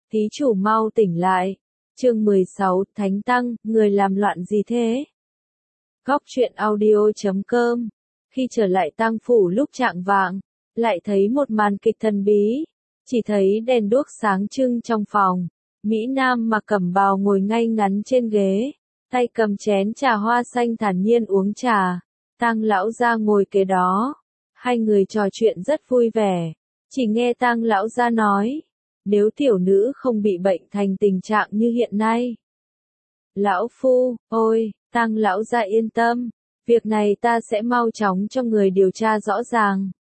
Thí chủ mau tỉnh lại. Chương 16, Thánh Tăng, người làm loạn gì thế? Góc truyện audio.com. Khi trở lại tang phủ lúc trạng vạng, lại thấy một màn kịch thần bí. Chỉ thấy đèn đuốc sáng trưng trong phòng. Mỹ Nam mặc cẩm bào ngồi ngay ngắn trên ghế, tay cầm chén trà hoa xanh thản nhiên uống trà. Tang lão gia ngồi kế đó. Hai người trò chuyện rất vui vẻ. Chỉ nghe Tang lão gia nói, nếu tiểu nữ không bị bệnh thành tình trạng như hiện nay. Lão phu, ôi, Tang lão gia yên tâm, việc này ta sẽ mau chóng cho người điều tra rõ ràng.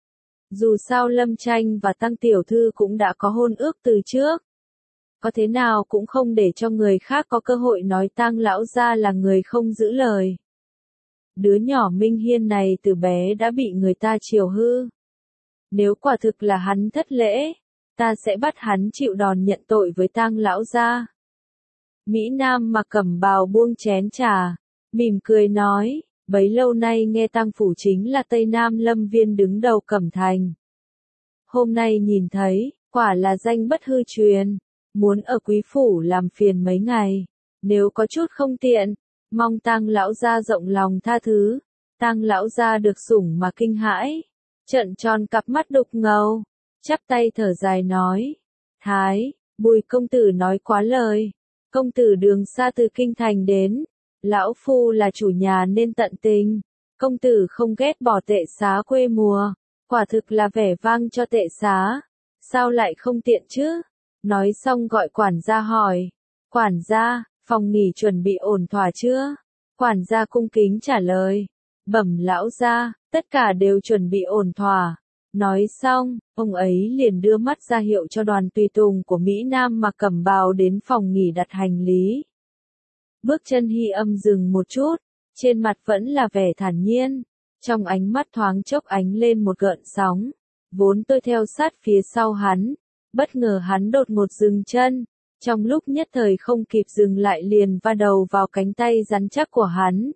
Dù sao Lâm Tranh và Tang tiểu thư cũng đã có hôn ước từ trước. Có thế nào cũng không để cho người khác có cơ hội nói Tang lão gia là người không giữ lời. Đứa nhỏ Minh Hiên này từ bé đã bị người ta chiều hư. Nếu quả thực là hắn thất lễ, ta sẽ bắt hắn chịu đòn nhận tội với Tang lão gia. Mỹ Nam mặc cẩm bào buông chén trà, mỉm cười nói, bấy lâu nay nghe Tang phủ chính là Tây Nam Lâm Viên đứng đầu Cẩm Thành. Hôm nay nhìn thấy, quả là danh bất hư truyền, muốn ở quý phủ làm phiền mấy ngày, nếu có chút không tiện, mong Tang lão gia rộng lòng tha thứ. Tang lão gia được sủng mà kinh hãi, trợn tròn cặp mắt đục ngầu, chắp tay thở dài nói, Thái, Bùi công tử nói quá lời, công tử đường xa từ kinh thành đến, lão phu là chủ nhà nên tận tình, công tử không ghét bỏ tệ xá quê mùa, quả thực là vẻ vang cho tệ xá, sao lại không tiện chứ? Nói xong gọi quản gia hỏi, quản gia, phòng nghỉ chuẩn bị ổn thỏa chưa? Quản gia cung kính trả lời, bẩm lão gia, tất cả đều chuẩn bị ổn thỏa. Nói xong, ông ấy liền đưa mắt ra hiệu cho đoàn tùy tùng của Mỹ Nam mặc cẩm bào đến phòng nghỉ đặt hành lý. Bước chân Hy Âm dừng một chút, trên mặt vẫn là vẻ thản nhiên, trong ánh mắt thoáng chốc ánh lên một gợn sóng. Vốn tôi theo sát phía sau hắn, bất ngờ hắn đột ngột dừng chân, trong lúc nhất thời không kịp dừng lại liền va đầu vào cánh tay rắn chắc của hắn.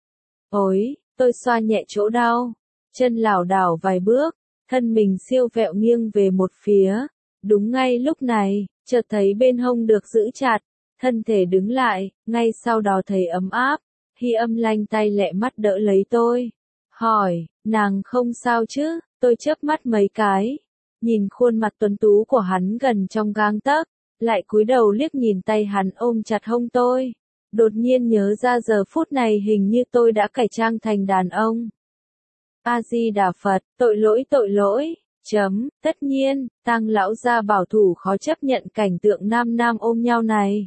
Ôi, tôi xoa nhẹ chỗ đau, chân lảo đảo vài bước, thân mình siêu vẹo nghiêng về một phía. Đúng ngay lúc này, chợt thấy bên hông được giữ chặt, thân thể đứng lại, ngay sau đó thấy ấm áp. Hy Âm lanh tay lẹ mắt đỡ lấy tôi, hỏi, nàng không sao chứ? Tôi chớp mắt mấy cái, nhìn khuôn mặt tuấn tú của hắn gần trong gang tấc, lại cúi đầu liếc nhìn tay hắn ôm chặt hông tôi. Đột nhiên nhớ ra giờ phút này hình như tôi đã cải trang thành đàn ông. A-di-đà Phật, tội lỗi, tất nhiên, Tang lão gia bảo thủ khó chấp nhận cảnh tượng nam nam ôm nhau này.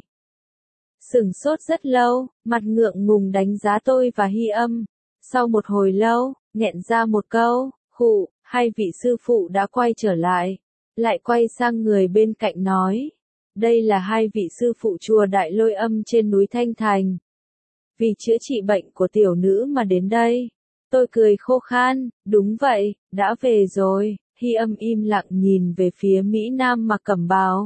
Sửng sốt rất lâu, mặt ngượng ngùng đánh giá tôi và Hy Âm. Sau một hồi lâu, nghẹn ra một câu, khụ, hai vị sư phụ đã quay trở lại. Lại quay sang người bên cạnh nói, đây là hai vị sư phụ chùa Đại Lôi Âm trên núi Thanh Thành. Vì chữa trị bệnh của tiểu nữ mà đến đây. Tôi cười khô khan, đúng vậy, đã về rồi. Hy Âm im lặng nhìn về phía Mỹ Nam mặc cẩm bào.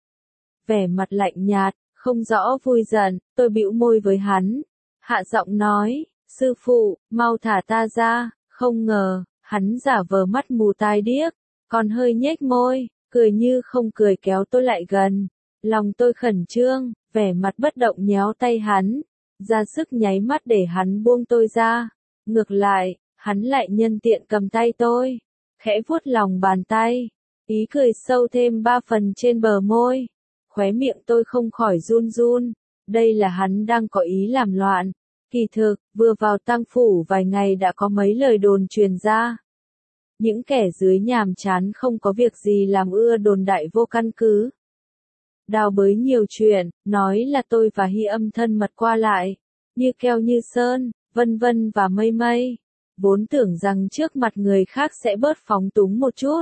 Vẻ mặt lạnh nhạt, không rõ vui giận, tôi bĩu môi với hắn. Hạ giọng nói, sư phụ, mau thả ta ra, không ngờ, hắn giả vờ mắt mù tai điếc, còn hơi nhếch môi, cười như không cười kéo tôi lại gần. Lòng tôi khẩn trương, vẻ mặt bất động nhéo tay hắn, ra sức nháy mắt để hắn buông tôi ra. Ngược lại, hắn lại nhân tiện cầm tay tôi, khẽ vuốt lòng bàn tay, ý cười sâu thêm 3 phần trên bờ môi. Khóe miệng tôi không khỏi run run, đây là hắn đang có ý làm loạn. Kỳ thực, vừa vào tang phủ vài ngày đã có mấy lời đồn truyền ra. Những kẻ dưới nhàm chán không có việc gì làm ưa đồn đại vô căn cứ. Đào bới nhiều chuyện, nói là tôi và Hy Âm thân mật qua lại, như keo như sơn, vân vân và mây mây. Vốn tưởng rằng trước mặt người khác sẽ bớt phóng túng một chút.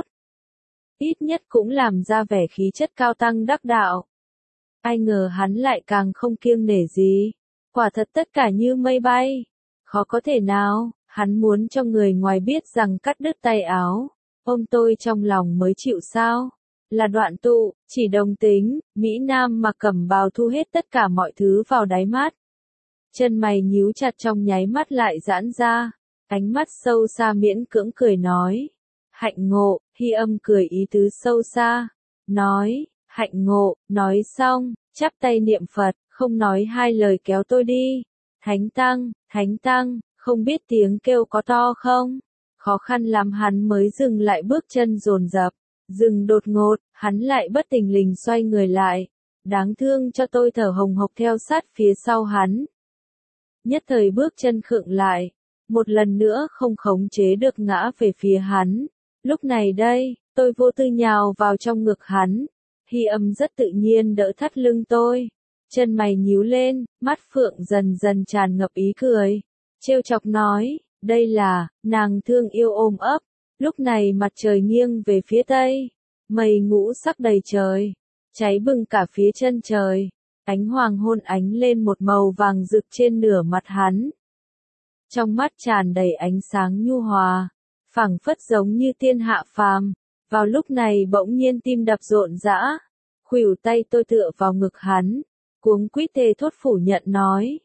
Ít nhất cũng làm ra vẻ khí chất cao tăng đắc đạo. Ai ngờ hắn lại càng không kiêng nể gì. Quả thật tất cả như mây bay. Khó có thể nào, hắn muốn cho người ngoài biết rằng cắt đứt tay áo. Ôm tôi trong lòng mới chịu sao? Là đoạn tụ, chỉ đồng tính, Mỹ Nam mặc cẩm bào thu hết tất cả mọi thứ vào đáy mắt. Chân mày nhíu chặt trong nháy mắt lại giãn ra. Ánh mắt sâu xa miễn cưỡng cười nói. Hạnh ngộ, Hy Âm cười ý tứ sâu xa. Nói, hạnh ngộ, nói xong, chắp tay niệm Phật, không nói hai lời kéo tôi đi. Thánh tăng, không biết tiếng kêu có to không? Khó khăn lắm hắn mới dừng lại bước chân dồn dập, dừng đột ngột, hắn lại bất thình lình xoay người lại. Đáng thương cho tôi thở hồng hộc theo sát phía sau hắn. Nhất thời bước chân khựng lại, một lần nữa không khống chế được ngã về phía hắn. Lúc này đây, tôi vô tư nhào vào trong ngực hắn. Hy Âm rất tự nhiên đỡ thắt lưng tôi. Chân mày nhíu lên, mắt phượng dần dần tràn ngập ý cười. Trêu chọc nói, đây là, nàng thương yêu ôm ấp. Lúc này mặt trời nghiêng về phía tây. Mây ngũ sắc đầy trời. Cháy bừng cả phía chân trời. Ánh hoàng hôn ánh lên một màu vàng rực trên nửa mặt hắn. Trong mắt tràn đầy ánh sáng nhu hòa, phảng phất giống như tiên hạ phàm. Vào lúc này bỗng nhiên tim đập rộn rã, khuỷu tay tôi tựa vào ngực hắn, cuống quýt thề thốt phủ nhận nói,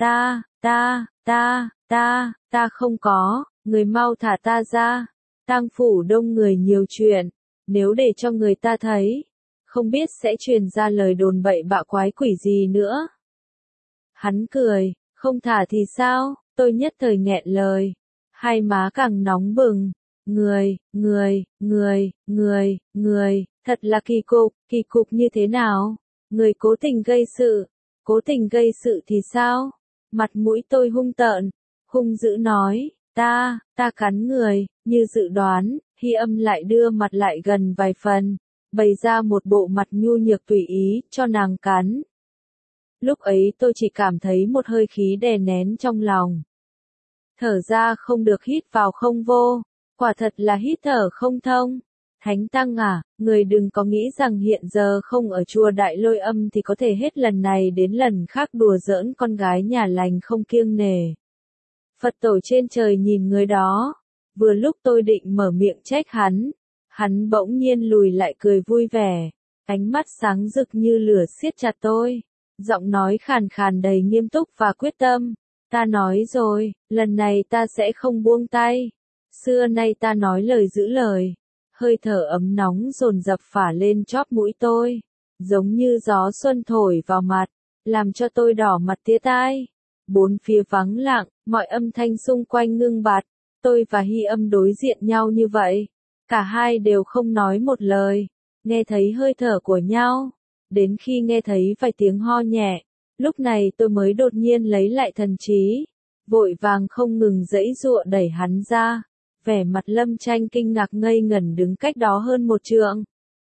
ta không có, người mau thả ta ra, tang phủ đông người nhiều chuyện, nếu để cho người ta thấy, không biết sẽ truyền ra lời đồn bậy bạ quái quỷ gì nữa. Hắn cười, không thả thì sao, tôi nhất thời nghẹn lời, hai má càng nóng bừng. Người, thật là kỳ cục như thế nào? Người cố tình gây sự thì sao? Mặt mũi tôi hung tợn, hung dữ nói, ta cắn người, như dự đoán, Hy Âm lại đưa mặt lại gần vài phần, bày ra một bộ mặt nhu nhược tùy ý, cho nàng cắn. Lúc ấy tôi chỉ cảm thấy một hơi khí đè nén trong lòng. Thở ra không được hít vào không vô. Quả thật là hít thở không thông. Thánh tăng à, người đừng có nghĩ rằng hiện giờ không ở chùa Đại Lôi Âm thì có thể hết lần này đến lần khác đùa giỡn con gái nhà lành không kiêng nể. Phật tổ trên trời nhìn người đó, vừa lúc tôi định mở miệng trách hắn bỗng nhiên lùi lại cười vui vẻ, ánh mắt sáng rực như lửa siết chặt tôi, giọng nói khàn khàn đầy nghiêm túc và quyết tâm. Ta nói rồi, lần này ta sẽ không buông tay. Xưa nay ta nói lời giữ lời, hơi thở ấm nóng dồn dập phả lên chóp mũi tôi, giống như gió xuân thổi vào mặt, làm cho tôi đỏ mặt tía tai. Bốn phía vắng lặng, mọi âm thanh xung quanh ngưng bặt, tôi và Hy Âm đối diện nhau như vậy, cả hai đều không nói một lời, nghe thấy hơi thở của nhau, đến khi nghe thấy vài tiếng ho nhẹ, lúc này tôi mới đột nhiên lấy lại thần trí, vội vàng không ngừng giãy giụa đẩy hắn ra. Vẻ mặt Lâm Tranh kinh ngạc ngây ngẩn đứng cách đó hơn một trượng.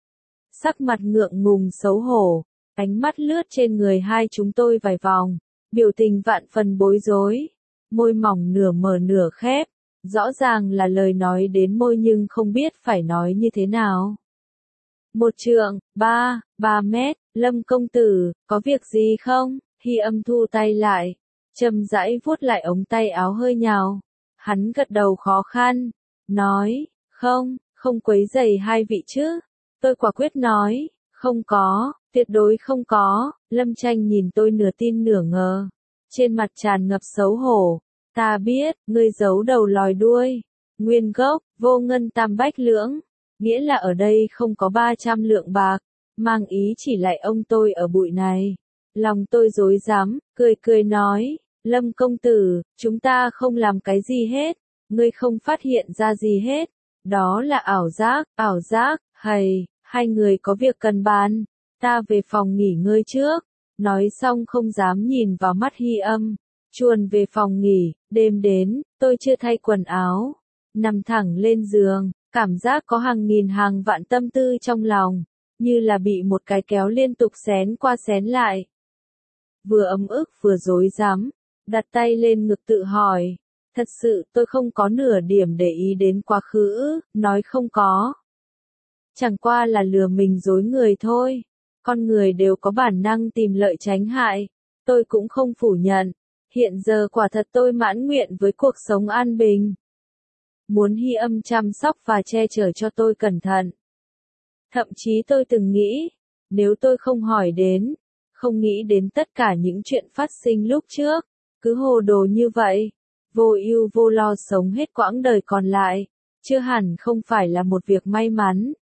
Sắc mặt ngượng ngùng xấu hổ, ánh mắt lướt trên người hai chúng tôi vài vòng, biểu tình vạn phần bối rối, môi mỏng nửa mở nửa khép, rõ ràng là lời nói đến môi nhưng không biết phải nói như thế nào. Một trượng, 3 mét, Lâm công tử, có việc gì không? Hy Âm thu tay lại, chậm rãi vuốt lại ống tay áo hơi nhào. Hắn gật đầu khó khăn, nói, không quấy rầy hai vị chứ. Tôi quả quyết nói, không có, tuyệt đối không có. Lâm Tranh nhìn tôi nửa tin nửa ngờ, trên mặt tràn ngập xấu hổ. Ta biết, ngươi giấu đầu lòi đuôi. Nguyên gốc, vô ngân tam bách lưỡng, nghĩa là ở đây không có 300 lượng bạc, mang ý chỉ lại ông tôi ở bụi này. Lòng tôi rối rắm, cười nói. Lâm công tử, chúng ta không làm cái gì hết, ngươi không phát hiện ra gì hết, đó là ảo giác, hai người có việc cần bàn, ta về phòng nghỉ ngơi trước, nói xong không dám nhìn vào mắt Hy Âm, chuồn về phòng nghỉ, đêm đến, tôi chưa thay quần áo, nằm thẳng lên giường, cảm giác có hàng nghìn hàng vạn tâm tư trong lòng, như là bị một cái kéo liên tục xén qua xén lại. Vừa ấm ức vừa rối rắm. Đặt tay lên ngực tự hỏi, thật sự tôi không có nửa điểm để ý đến quá khứ, nói không có. Chẳng qua là lừa mình dối người thôi, con người đều có bản năng tìm lợi tránh hại, tôi cũng không phủ nhận, hiện giờ quả thật tôi mãn nguyện với cuộc sống an bình. Muốn Hy Âm chăm sóc và che chở cho tôi cẩn thận. Thậm chí tôi từng nghĩ, nếu tôi không hỏi đến, không nghĩ đến tất cả những chuyện phát sinh lúc trước, cứ hồ đồ như vậy, vô ưu vô lo sống hết quãng đời còn lại, chưa hẳn không phải là một việc may mắn.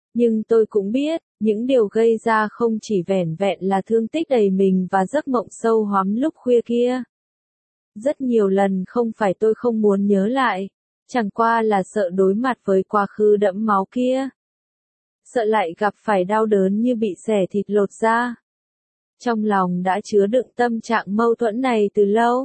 Nhưng tôi cũng biết, những điều gây ra không chỉ vẻn vẹn là thương tích đầy mình và giấc mộng sâu hoắm lúc khuya kia. Rất nhiều lần không phải tôi không muốn nhớ lại, chẳng qua là sợ đối mặt với quá khứ đẫm máu kia. Sợ lại gặp phải đau đớn như bị xẻ thịt lột da. Trong lòng đã chứa đựng tâm trạng mâu thuẫn này từ lâu.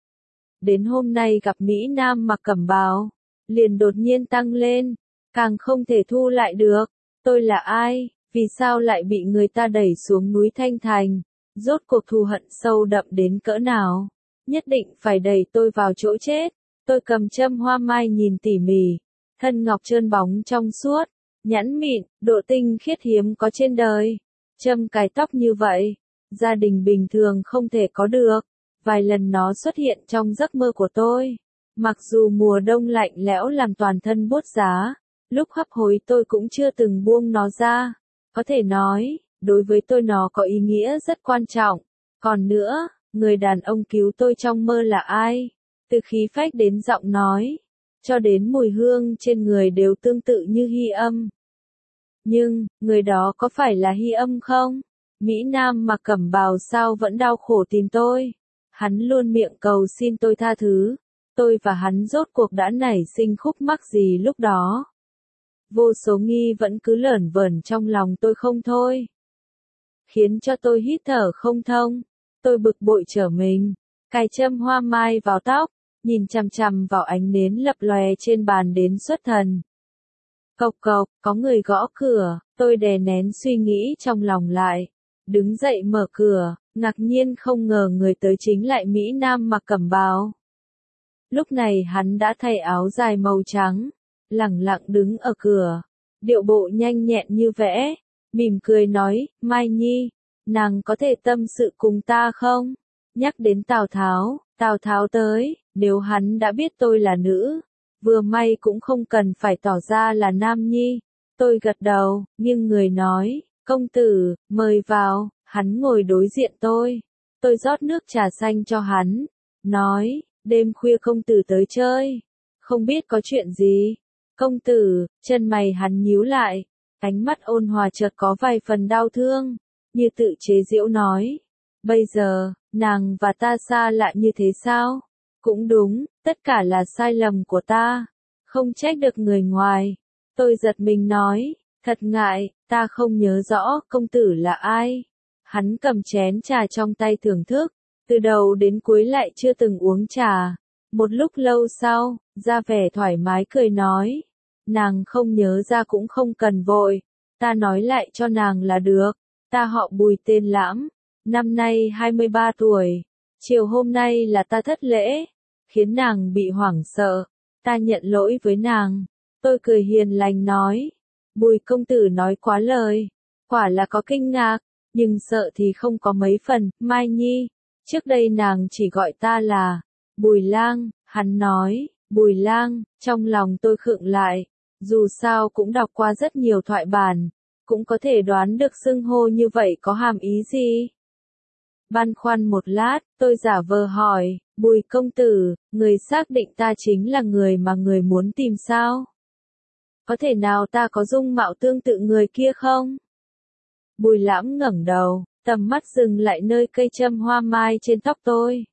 Đến hôm nay gặp Mỹ Nam mặc cẩm bào, liền đột nhiên tăng lên, càng không thể thu lại được. Tôi là ai, vì sao lại bị người ta đẩy xuống núi Thanh Thành, rốt cuộc thù hận sâu đậm đến cỡ nào, nhất định phải đẩy tôi vào chỗ chết. Tôi cầm châm hoa mai nhìn tỉ mỉ, thân ngọc trơn bóng trong suốt, nhẵn mịn, độ tinh khiết hiếm có trên đời. Châm cài tóc như vậy, gia đình bình thường không thể có được. Vài lần nó xuất hiện trong giấc mơ của tôi. Mặc dù mùa đông lạnh lẽo làm toàn thân buốt giá, lúc hấp hối tôi cũng chưa từng buông nó ra. Có thể nói, đối với tôi nó có ý nghĩa rất quan trọng. Còn nữa, người đàn ông cứu tôi trong mơ là ai? Từ khí phách đến giọng nói, cho đến mùi hương trên người đều tương tự như Hy Âm. Nhưng, người đó có phải là Hy Âm không? Mỹ Nam mặc cẩm bào sao vẫn đau khổ tìm tôi? Hắn luôn miệng cầu xin tôi tha thứ. Tôi và hắn rốt cuộc đã nảy sinh khúc mắc gì lúc đó? Vô số nghi vẫn cứ lởn vởn trong lòng tôi không thôi. Khiến cho tôi hít thở không thông. Tôi bực bội trở mình, cài châm hoa mai vào tóc, nhìn chằm chằm vào ánh nến lập lòe trên bàn đến xuất thần. Cộc cộc, có người gõ cửa, tôi đè nén suy nghĩ trong lòng lại. Đứng dậy mở cửa, ngạc nhiên không ngờ người tới chính lại Mỹ Nam mặc cẩm bào. Lúc này hắn đã thay áo dài màu trắng, lẳng lặng đứng ở cửa, điệu bộ nhanh nhẹn như vẽ, mỉm cười nói, Mai Nhi, nàng có thể tâm sự cùng ta không? Nhắc đến Tào Tháo tới, nếu hắn đã biết tôi là nữ, vừa may cũng không cần phải tỏ ra là nam nhi. Tôi gật đầu, nhưng người nói, công tử, mời vào. Hắn ngồi đối diện tôi rót nước trà xanh cho hắn, nói, đêm khuya công tử tới chơi, không biết có chuyện gì. Công tử, chân mày hắn nhíu lại, ánh mắt ôn hòa chợt có vài phần đau thương, như tự chế giễu nói, bây giờ, nàng và ta xa lạ như thế sao? Cũng đúng, tất cả là sai lầm của ta, không trách được người ngoài. Tôi giật mình nói, thật ngại, ta không nhớ rõ công tử là ai. Hắn cầm chén trà trong tay thưởng thức, từ đầu đến cuối lại chưa từng uống trà. Một lúc lâu sau, ra vẻ thoải mái cười nói, nàng không nhớ ra cũng không cần vội, ta nói lại cho nàng là được. Ta họ Bùi tên Lãm, năm nay 23 tuổi, chiều hôm nay là ta thất lễ, khiến nàng bị hoảng sợ, ta nhận lỗi với nàng. Tôi cười hiền lành nói, Bùi công tử nói quá lời, quả là có kinh ngạc, nhưng sợ thì không có mấy phần. Mai Nhi, trước đây nàng chỉ gọi ta là Bùi Lang. Hắn nói, Bùi Lang, trong lòng tôi khựng lại, dù sao cũng đọc qua rất nhiều thoại bản, cũng có thể đoán được xưng hô như vậy có hàm ý gì. Băn khoăn một lát, tôi giả vờ hỏi, Bùi công tử, người xác định ta chính là người mà người muốn tìm sao? Có thể nào ta có dung mạo tương tự người kia không? Bùi Lãm ngẩng đầu, tầm mắt dừng lại nơi cây châm hoa mai trên tóc tôi.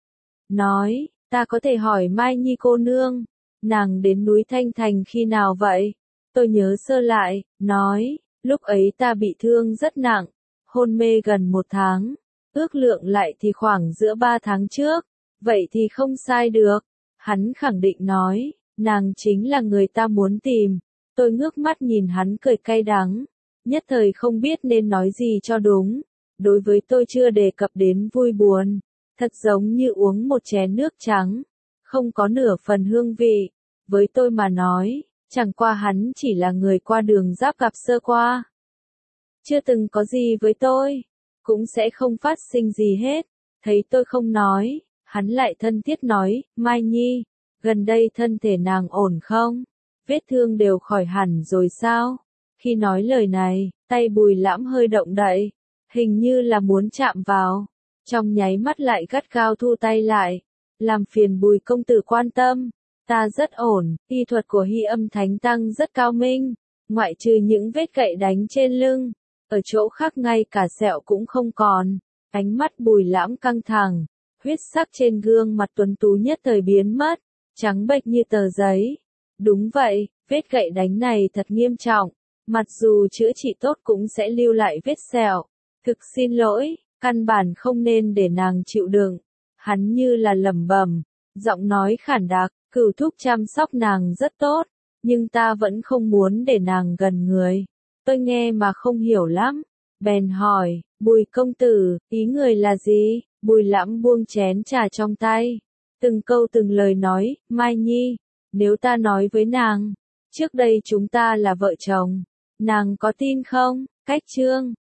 Nói, ta có thể hỏi Mai Nhi cô nương, nàng đến núi Thanh Thành khi nào vậy? Tôi nhớ sơ lại, nói, lúc ấy ta bị thương rất nặng, hôn mê gần 1 tháng, ước lượng lại thì khoảng giữa 3 tháng trước, vậy thì không sai được. Hắn khẳng định nói, nàng chính là người ta muốn tìm. Tôi ngước mắt nhìn hắn cười cay đắng, nhất thời không biết nên nói gì cho đúng. Đối với tôi chưa đề cập đến vui buồn, thật giống như uống một chén nước trắng, không có nửa phần hương vị. Với tôi mà nói, chẳng qua hắn chỉ là người qua đường giáp gặp sơ qua. Chưa từng có gì với tôi, cũng sẽ không phát sinh gì hết. Thấy tôi không nói, hắn lại thân thiết nói, Mai Nhi, gần đây thân thể nàng ổn không? Vết thương đều khỏi hẳn rồi sao? Khi nói lời này, tay Bùi Lãm hơi động đậy, hình như là muốn chạm vào. Trong nháy mắt lại gắt gao thu tay lại, làm phiền Bùi công tử quan tâm. Ta rất ổn, y thuật của Hy Âm Thánh Tăng rất cao minh, ngoại trừ những vết gậy đánh trên lưng, ở chỗ khác ngay cả sẹo cũng không còn. Ánh mắt Bùi Lãm căng thẳng, huyết sắc trên gương mặt tuấn tú nhất thời biến mất, trắng bệch như tờ giấy. Đúng vậy, vết gậy đánh này thật nghiêm trọng, mặc dù chữa trị tốt cũng sẽ lưu lại vết sẹo. Thực xin lỗi, căn bản không nên để nàng chịu đựng. Hắn như là lẩm bẩm, giọng nói khản đặc, Cửu thúc chăm sóc nàng rất tốt, nhưng ta vẫn không muốn để nàng gần người. Tôi nghe mà không hiểu lắm, bèn hỏi, Bùi công tử, ý người là gì? Bùi Lãm buông chén trà trong tay, từng câu từng lời nói, Mai Nhi, nếu ta nói với nàng, trước đây chúng ta là vợ chồng, nàng có tin không? Cách chương